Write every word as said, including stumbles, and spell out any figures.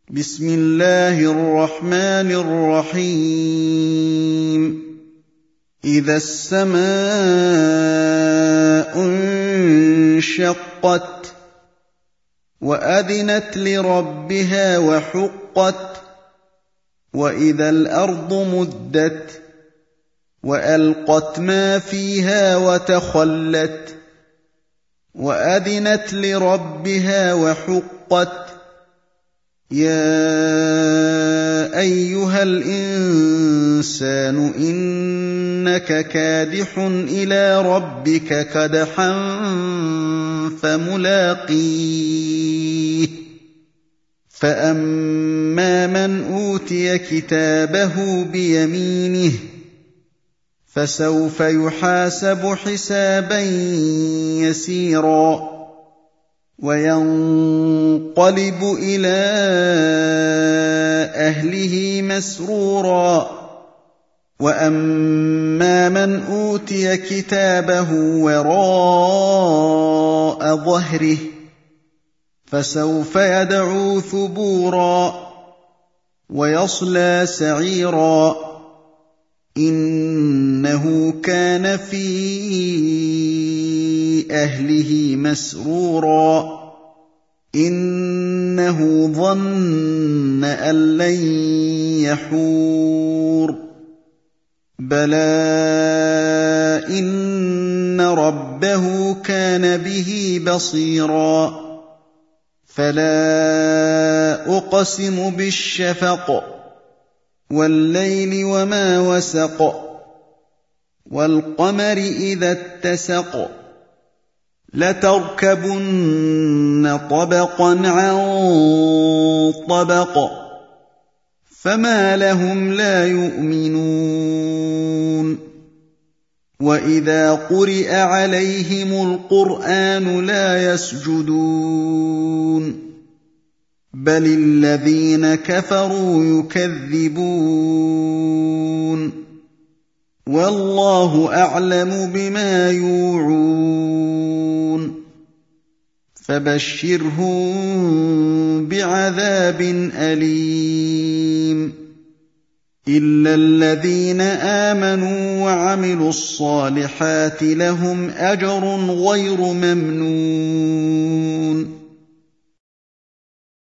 بسم الله الرحمن الرحيم إذا السماء انشقت وأذنت لربها وحقت وإذا الأرض مدت وألقت ما فيها وتخلت وأذنت لربها وحقت يا أيها الإنسان إنك كادح إلى ربك كدحا فملاقيه فأما من أوتي كتابه بيمينه فسوف يحاسب حسابا يسيرا وينقلب إلى أهله مسرورا وأما من أوتي كتابه وراء ظهره فسوف يدعو ثبورا ويصلى سعيرا إنه كان في أهله مسرورا إنه ظن أن لن يحور بلى إن ربه كان به بصيرا فلا أقسم بالشفق والليل وما وسق والقمر إذا اتسق لتركبن طبقا عن طبق فما لهم لا يؤمنون وإذا قرئ عليهم القرآن لا يسجدون بل الذين كفروا يكذبون والله أعلم بما يوعون فبشرهم بعذاب أليم إلا الذين آمنوا وعملوا الصالحات لهم أجر غير ممنون